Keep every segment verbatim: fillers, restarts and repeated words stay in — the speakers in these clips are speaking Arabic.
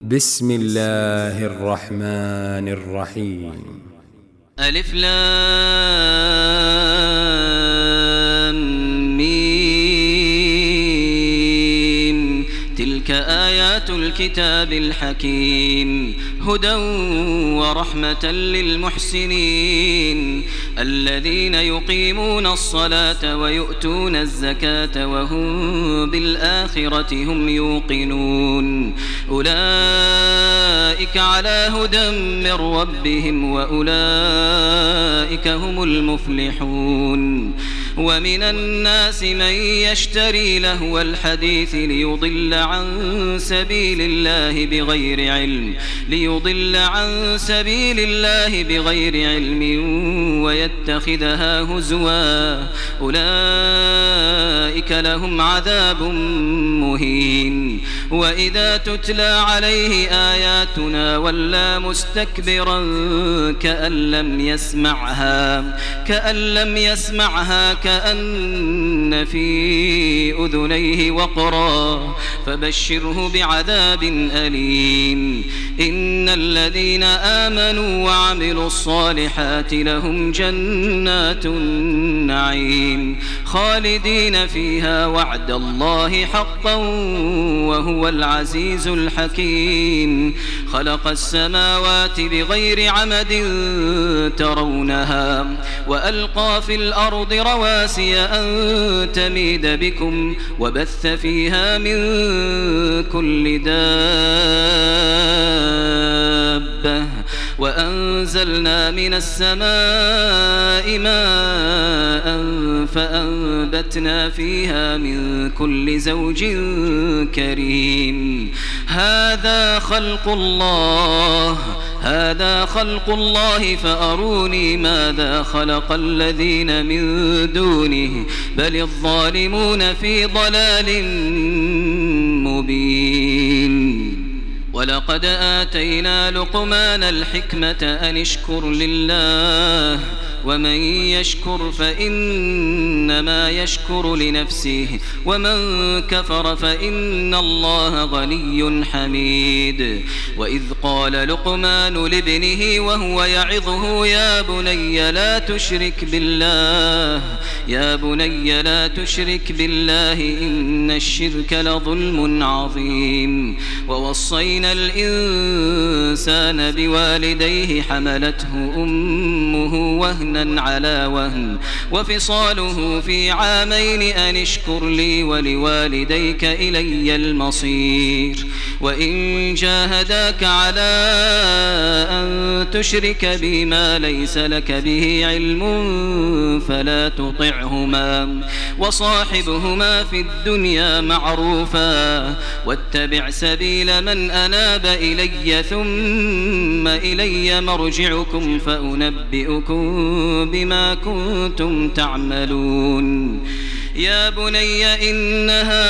بسم الله الرحمن الرحيم. ألف لام ميم. تلك آيات الكتاب الحكيم هدى ورحمة للمحسنين الذين يقيمون الصلاة ويؤتون الزكاة وهم بالآخرة هم يوقنون أولئك على هدى من ربهم وأولئك هم المفلحون. ومن الناس من يشتري لهو الحديث ليضل عن سبيل الله بغير علم ليضل عن سبيل الله بغير علم ويتخذها هزوا أولئك لهم عذاب مهين. وإذا تتلى عليه آياتنا ولى مستكبرا كأن لم يسمعها كأن لم يسمعها كأن في أذنيه وقرا فبشره بعذاب أليم. إن الذين آمنوا وعملوا الصالحات لهم جنات النعيم خالدين فيها وعد الله حقا وهو العزيز الحكيم. خلق السماوات بغير عمد ترونها وألقى في الأرض رواسي أن تميد بكم وبث فيها من كل دابة وأنزلنا من السماء ماء فأنبتنا فيها من كل زوج كريم. هذا خلق الله هذا خلق الله فأروني ماذا خلق الذين من دونه بل الظالمون في ضلال مبين. ولقد آتينا لقمان الحكمة أن اشكر لله ومن يشكر فإنما يشكر لنفسه ومن كفر فإن الله غني حميد. وإذ قال لقمان لابنه وهو يعظه يا بني لا تشرك بالله يا بني لا تشرك بالله إن الشرك لظلم عظيم. ووصينا الإنسان بوالديه حملته أمه وهنا على وهن وفصاله في عامين أن اشكر لي ولوالديك إلي المصير. وإن جاهداك على أن تشرك بي ما ليس لك به علم فلا تطعهما وصاحبهما في الدنيا معروفا واتبع سبيل من أناب إلي ثم إلي مرجعكم فأنبئكم بما كنتم تعملون. يا بني إنها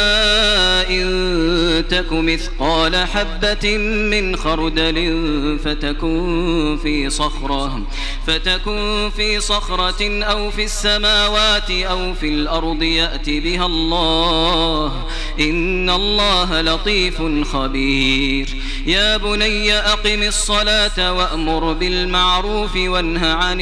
إن تك مثقال حبة من خردل فتكن في صخرة فتكن في صخرة أو في السماوات أو في الأرض يأت بها الله إن الله لطيف خبير. يا بني أقم الصلاة وأمر بالمعروف وانه عن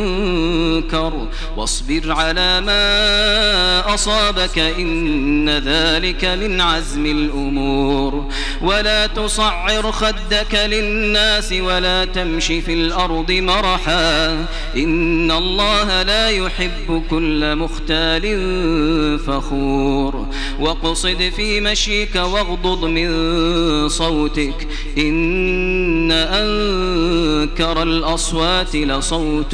المنكر واصبر على ما أصابك إن ذلك من عزم الأمور. ولا تصعر خدك للناس ولا تمش في الأرض مرحا إن الله لا يحب كل مختال فخور. واقصد في مشيك واغضض من صوتك إن أنكر الأصوات لصوت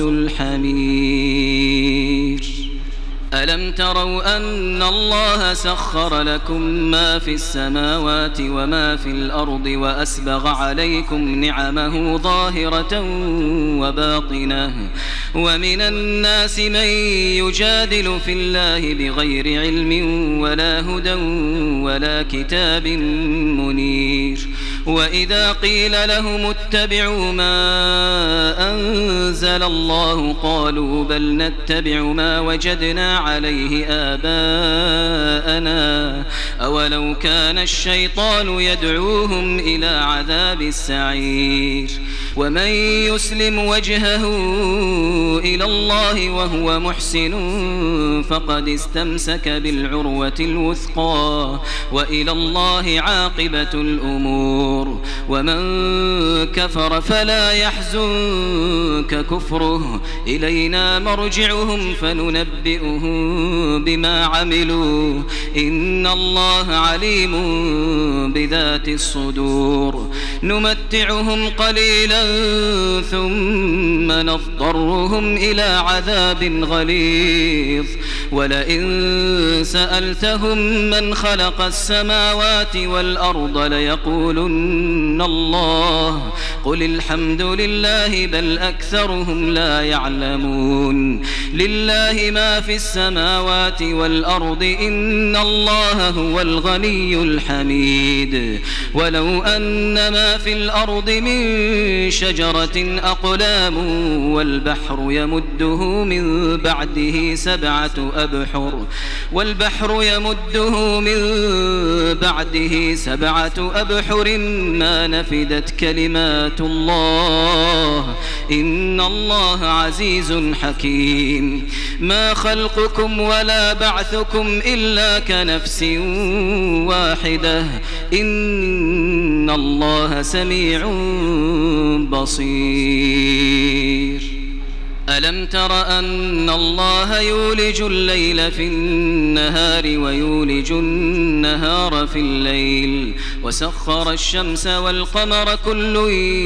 الحمير. ألم تروا أن الله سخر لكم ما في السماوات وما في الأرض وأسبغ عليكم نعمه ظاهرة وباطنة ومن الناس من يجادل في الله بغير علم ولا هدى ولا كتاب منير. وإذا قيل لهم اتبعوا ما أنزل الله قالوا بل نتبع ما وجدنا عليه آباءنا أولو كان الشيطان يدعوهم إلى عذاب السعير ومن يسلم وجهه إلى الله وهو محسن فقد استمسك بالعروة الوثقى وإلى الله عاقبة الأمور ومن كفر فلا يحزنك كفره إلينا مرجعهم فننبئهم بما عملوا إن الله عليم بذات الصدور نمتعهم قليلا ثم نضطرهم إلى عذاب غليظ ولئن سألتهم من خلق السماوات والأرض ليقولن الله قل الحمد لله بل أكثرهم لا يعلمون لله ما في السماوات والأرض إن الله هو الغني الحميد ولو أن ما في الأرض من شجرة أقلام والبحر يمده من بعده سبعة أبحر والبحر يمده من بعده سبعة أبحر ما نفدت كلمات الله إن الله عزيز حكيم ما خلقكم ولا بعثكم إلا كنفس واحدة إن الله سميع بصير ألم تر أن الله يولج الليل في النهار ويولج النهار في الليل وسخر الشمس والقمر كل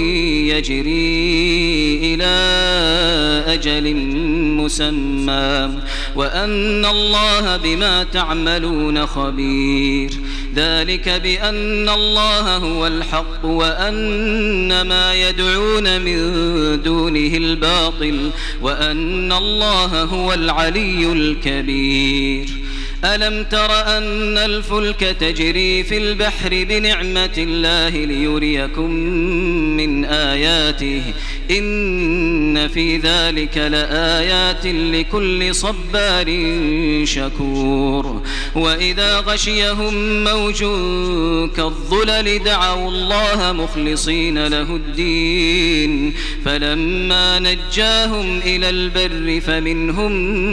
يجري إلى أجل مسمى وأن الله بما تعملون خبير ذلك بأن الله هو الحق وأن ما يدعون من دونه الباطل وأن الله هو العلي الكبير ألم تر أن الفلك تجري في البحر بنعمة الله ليريكم من آياته إن في ذلك لآيات لكل صبار شكور وإذا غشيهم موج كالظلل دعوا الله مخلصين له الدين فلما نجاهم إلى البر فمنهم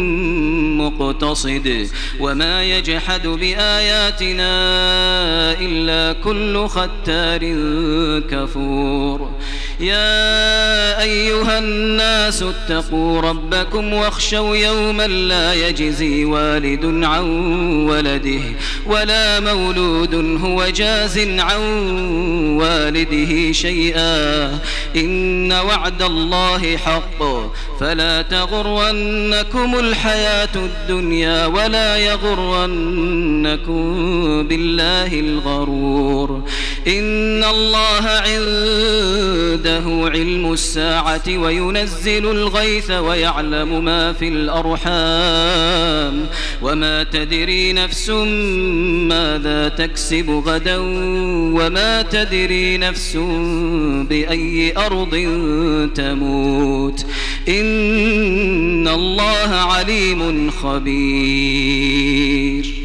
مقتصد وما يجحد بآياتنا إلا كل ختار كفور يا أيها الناس اتقوا ربكم واخشوا يوما لا يجزي والد عن ولده ولا مولود هو جاز عن والده شيئا إن وعد الله حق فلا تغرنكم الحياة الدنيا ولا يغرنكم بالله الغرور إن الله عنده علم الساعة وينزل الغيث ويعلم ما في الأرحام وما تدري نفس ماذا تكسب غدا وما تدري نفس بأي أرض تموت إن الله عليم خبير